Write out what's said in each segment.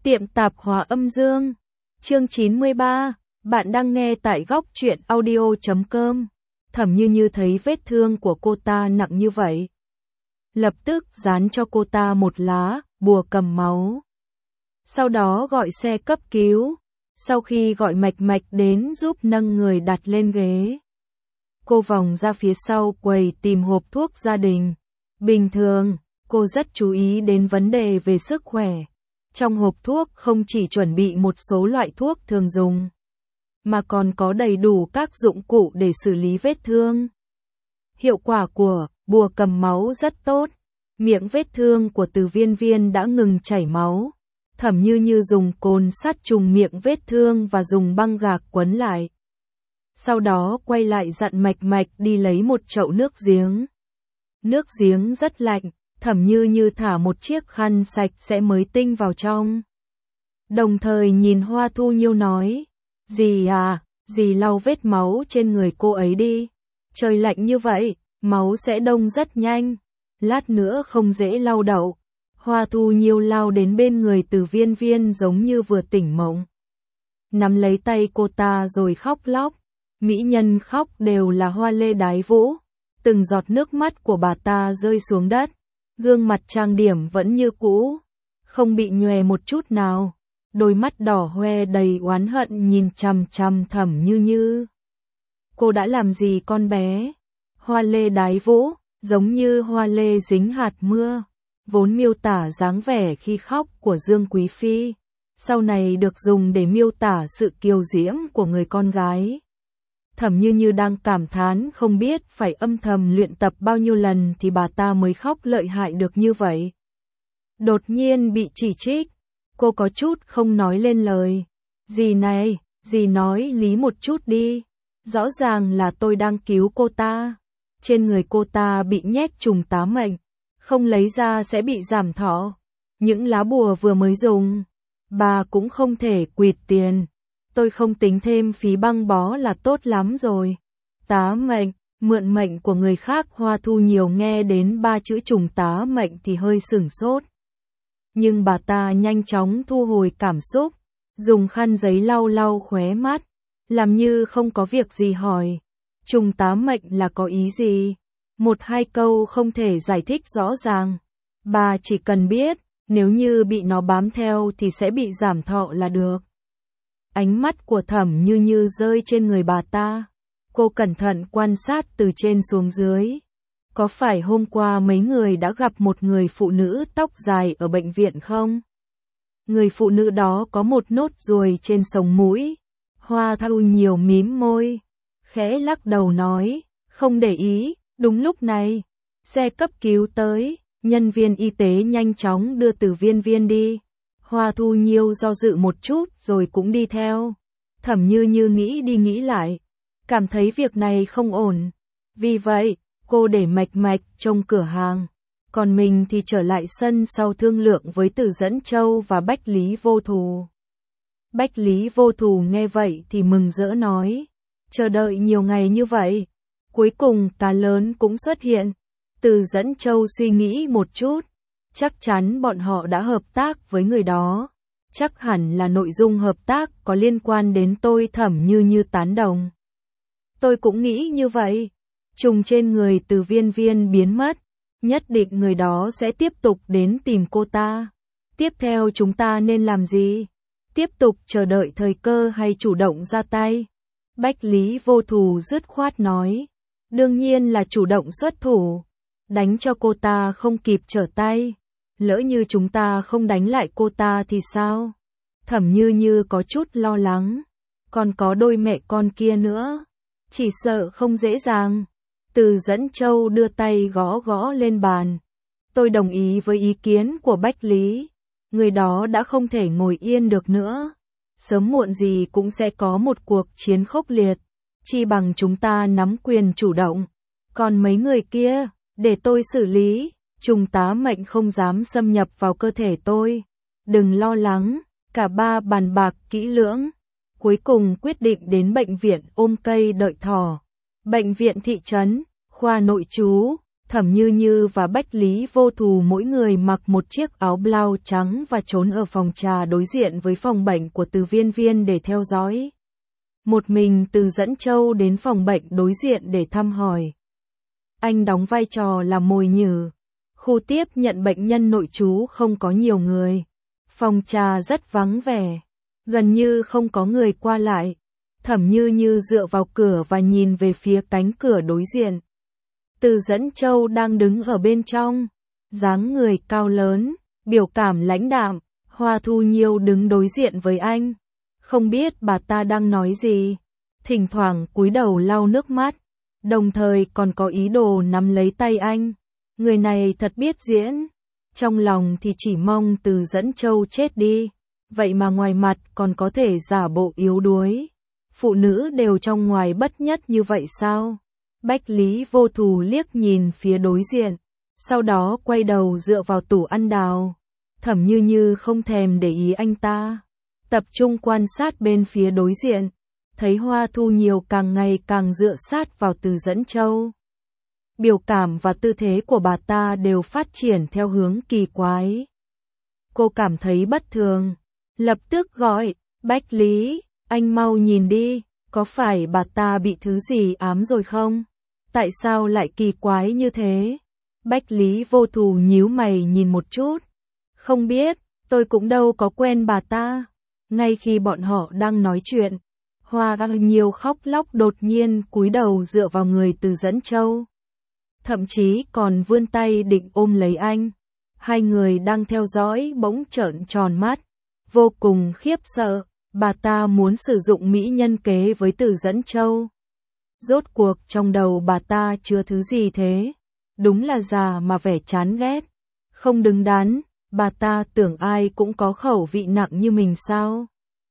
Tiệm tạp hóa âm dương. Chương 93. Bạn đang nghe tại góc truyện audio.com. Thẩm Như Như thấy vết thương của cô ta nặng như vậy, lập tức dán cho cô ta một lá bùa cầm máu. Sau đó gọi xe cấp cứu. Sau khi gọi mạch mạch đến giúp nâng người đặt lên ghế, cô vòng ra phía sau quầy tìm hộp thuốc gia đình. Bình thường, cô rất chú ý đến vấn đề về sức khỏe. Trong hộp thuốc không chỉ chuẩn bị một số loại thuốc thường dùng, mà còn có đầy đủ các dụng cụ để xử lý vết thương. Hiệu quả của bùa cầm máu rất tốt. Miệng vết thương của Từ Viên Viên đã ngừng chảy máu. Thẩm Như Như dùng cồn sát trùng miệng vết thương và dùng băng gạc quấn lại. Sau đó quay lại dặn mạch mạch đi lấy một chậu nước giếng. Nước giếng rất lạnh, Thẩm Như Như thả một chiếc khăn sạch sẽ mới tinh vào trong. Đồng thời nhìn Hoa Thu Nhiêu nói, dì à, dì lau vết máu trên người cô ấy đi. Trời lạnh như vậy, máu sẽ đông rất nhanh, lát nữa không dễ lau đậu. Hoa Thu Nhiêu lao đến bên người Từ Viên Viên giống như vừa tỉnh mộng, nắm lấy tay cô ta rồi khóc lóc. Mỹ nhân khóc đều là hoa lê đái vũ. Từng giọt nước mắt của bà ta rơi xuống đất. Gương mặt trang điểm vẫn như cũ, không bị nhòe một chút nào. Đôi mắt đỏ hoe đầy oán hận nhìn chằm chằm Thẩm Như Như. Cô đã làm gì con bé? Hoa lê đái vũ, giống như hoa lê dính hạt mưa, vốn miêu tả dáng vẻ khi khóc của Dương Quý Phi, sau này được dùng để miêu tả sự kiều diễm của người con gái. Thẩm Như Như đang cảm thán không biết phải âm thầm luyện tập bao nhiêu lần thì bà ta mới khóc lợi hại được như vậy. Đột nhiên bị chỉ trích, cô có chút không nói lên lời. Dì này, dì nói lý một chút đi. Rõ ràng là tôi đang cứu cô ta. Trên người cô ta bị nhét trùng tá mệnh, không lấy ra sẽ bị giảm thọ. Những lá bùa vừa mới dùng, bà cũng không thể quỵt tiền. Tôi không tính thêm phí băng bó là tốt lắm rồi. Tá mệnh, mượn mệnh của người khác. Hoa Thu Nhiêu nghe đến 3 chữ trùng tá mệnh thì hơi sửng sốt. Nhưng bà ta nhanh chóng thu hồi cảm xúc, dùng khăn giấy lau lau khóe mắt, làm như không có việc gì hỏi. Trùng tá mệnh là có ý gì? 1-2 câu không thể giải thích rõ ràng. Bà chỉ cần biết, nếu như bị nó bám theo thì sẽ bị giảm thọ là được. Ánh mắt của Thẩm Như Như rơi trên người bà ta. Cô cẩn thận quan sát từ trên xuống dưới. Có phải hôm qua mấy người đã gặp một người phụ nữ tóc dài ở bệnh viện không? Người phụ nữ đó có một nốt ruồi trên sống mũi. Hoa Thu Nhiêu mím môi, khẽ lắc đầu nói, không để ý. Đúng lúc này, xe cấp cứu tới, nhân viên y tế nhanh chóng đưa Từ Viên Viên đi. Hoa Thu Nhiêu do dự một chút rồi cũng đi theo. Thẩm Như Như nghĩ đi nghĩ lại, cảm thấy việc này không ổn. Vì vậy, cô để mạch mạch trông cửa hàng, còn mình thì trở lại sân sau thương lượng với Từ Dẫn Châu và Bách Lý Vô Thù. Bách Lý Vô Thù nghe vậy thì mừng rỡ nói, chờ đợi nhiều ngày như vậy, cuối cùng cá lớn cũng xuất hiện. Từ Dẫn Châu suy nghĩ một chút, chắc chắn bọn họ đã hợp tác với người đó. Chắc hẳn là nội dung hợp tác có liên quan đến tôi. Thẩm Như Như tán đồng. Tôi cũng nghĩ như vậy. Trùng trên người Từ Viên Viên biến mất, nhất định người đó sẽ tiếp tục đến tìm cô ta. Tiếp theo chúng ta nên làm gì? Tiếp tục chờ đợi thời cơ hay chủ động ra tay? Bách Lý Vô Thù dứt khoát nói. Đương nhiên là chủ động xuất thủ. Đánh cho cô ta không kịp trở tay. Lỡ như chúng ta không đánh lại cô ta thì sao? Thẩm Như Như có chút lo lắng. Còn có đôi mẹ con kia nữa, chỉ sợ không dễ dàng. Từ Dẫn Châu đưa tay gõ gõ lên bàn. Tôi đồng ý với ý kiến của Bách Lý. Người đó đã không thể ngồi yên được nữa. Sớm muộn gì cũng sẽ có một cuộc chiến khốc liệt. Chi bằng chúng ta nắm quyền chủ động. Còn mấy người kia, để tôi xử lý. Trùng tá mệnh không dám xâm nhập vào cơ thể tôi. Đừng lo lắng. Cả ba bàn bạc kỹ lưỡng, cuối cùng quyết định đến bệnh viện Ôm Cây Đợi Thỏ. Bệnh viện thị trấn, khoa nội trú. Thẩm Như Như và Bách Lý Vô Thù mỗi người mặc một chiếc áo blau trắng và trốn ở phòng trà đối diện với phòng bệnh của Từ Viên Viên để theo dõi. Một mình Từ dẫn Châu đến phòng bệnh đối diện để thăm hỏi. Anh đóng vai trò là mồi nhử. Khu tiếp nhận bệnh nhân nội trú không có nhiều người. Phòng trà rất vắng vẻ. Gần như không có người qua lại. Thẩm Như Như dựa vào cửa và nhìn về phía cánh cửa đối diện. Từ dẫn Châu đang đứng ở bên trong. Dáng người cao lớn, biểu cảm lãnh đạm. Hoa Thu Nhiêu đứng đối diện với anh. Không biết bà ta đang nói gì. Thỉnh thoảng cúi đầu lau nước mắt. Đồng thời còn có ý đồ nắm lấy tay anh. Người này thật biết diễn. Trong lòng thì chỉ mong Từ dẫn Châu chết đi. Vậy mà ngoài mặt còn có thể giả bộ yếu đuối. Phụ nữ đều trong ngoài bất nhất như vậy sao? Bách Lý Vô Thù liếc nhìn phía đối diện. Sau đó quay đầu dựa vào tủ ăn đào. Thẩm Như Như không thèm để ý anh ta. Tập trung quan sát bên phía đối diện. Thấy Hoa Thu Nhiêu càng ngày càng dựa sát vào Từ dẫn Châu. Biểu cảm và tư thế của bà ta đều phát triển theo hướng kỳ quái. Cô cảm thấy bất thường. Lập tức gọi, Bách Lý, anh mau nhìn đi, có phải bà ta bị thứ gì ám rồi không? Tại sao lại kỳ quái như thế? Bách Lý Vô Thù nhíu mày nhìn một chút. Không biết, tôi cũng đâu có quen bà ta. Ngay khi bọn họ đang nói chuyện, Hoa Thu Nhiêu khóc lóc đột nhiên cúi đầu dựa vào người Từ dẫn Châu. Thậm chí còn vươn tay định ôm lấy anh. Hai người đang theo dõi bỗng trợn tròn mắt. Vô cùng khiếp sợ, bà ta muốn sử dụng mỹ nhân kế với Từ dẫn Châu. Rốt cuộc trong đầu bà ta chứa thứ gì thế? Đúng là già mà vẻ chán ghét. Không đứng đắn, bà ta tưởng ai cũng có khẩu vị nặng như mình sao?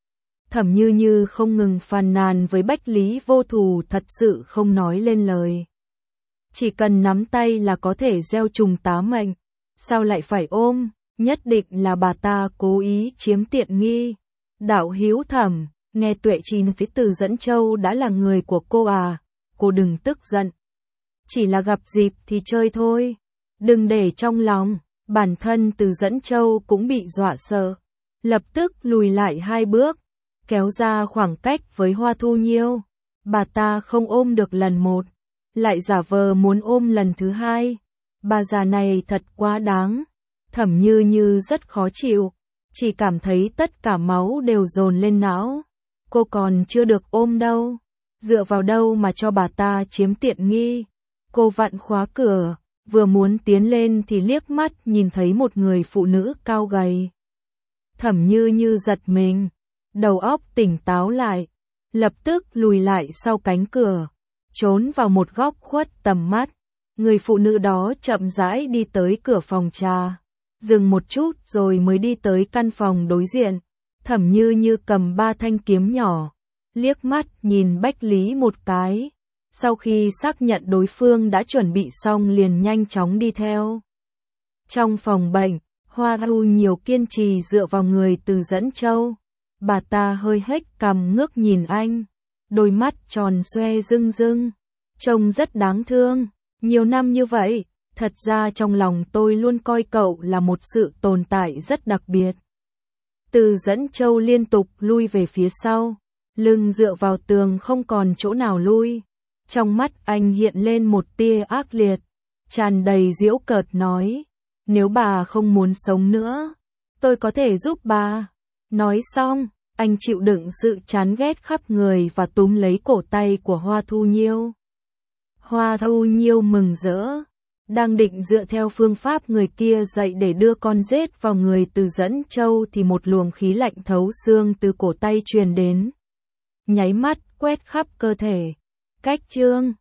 Thẩm Như Như không ngừng phàn nàn với Bách Lý Vô Thù thật sự không nói lên lời. Chỉ cần nắm tay là có thể gieo trùng tá mệnh. Sao lại phải ôm? Nhất định là bà ta cố ý chiếm tiện nghi. Đạo hữu Thẩm, nghe Tuệ Trì nói Từ dẫn Châu đã là người của cô à? Cô đừng tức giận. Chỉ là gặp dịp thì chơi thôi. Đừng để trong lòng. Bản thân Từ dẫn Châu cũng bị dọa sợ. Lập tức lùi lại 2 bước. Kéo ra khoảng cách với Hoa Thu Nhiêu. Bà ta không ôm được lần 1. Lại giả vờ muốn ôm lần thứ 2. Bà già này thật quá đáng. Thẩm Như Như rất khó chịu. Chỉ cảm thấy tất cả máu đều dồn lên não. Cô còn chưa được ôm đâu. Dựa vào đâu mà cho bà ta chiếm tiện nghi. Cô vặn khóa cửa. Vừa muốn tiến lên thì liếc mắt nhìn thấy một người phụ nữ cao gầy. Thẩm Như Như giật mình. Đầu óc tỉnh táo lại. Lập tức lùi lại sau cánh cửa. Trốn vào một góc khuất tầm mắt. Người phụ nữ đó chậm rãi đi tới cửa phòng trà. Dừng một chút rồi mới đi tới căn phòng đối diện. Thẩm Như Như cầm 3 thanh kiếm nhỏ. Liếc mắt nhìn Bách Lý một cái. Sau khi xác nhận đối phương đã chuẩn bị xong liền nhanh chóng đi theo. Trong phòng bệnh, Hoa Thu Nhiêu kiên trì dựa vào người Từ dẫn Châu. Bà ta hơi hếch cằm ngước nhìn anh. Đôi mắt tròn xoe rưng rưng. Trông rất đáng thương. Nhiều năm như vậy, thật ra trong lòng tôi luôn coi cậu là một sự tồn tại rất đặc biệt. Từ dẫn Châu liên tục lui về phía sau. Lưng dựa vào tường không còn chỗ nào lui. Trong mắt anh hiện lên một tia ác liệt. Tràn đầy giễu cợt nói. Nếu bà không muốn sống nữa, tôi có thể giúp bà. Nói xong, anh chịu đựng sự chán ghét khắp người và túm lấy cổ tay của Hoa Thu Nhiêu. Hoa Thu Nhiêu mừng rỡ. Đang định dựa theo phương pháp người kia dạy để đưa con rết vào người Từ dẫn Châu thì một luồng khí lạnh thấu xương từ cổ tay truyền đến. Nháy mắt quét khắp cơ thể. Cách chương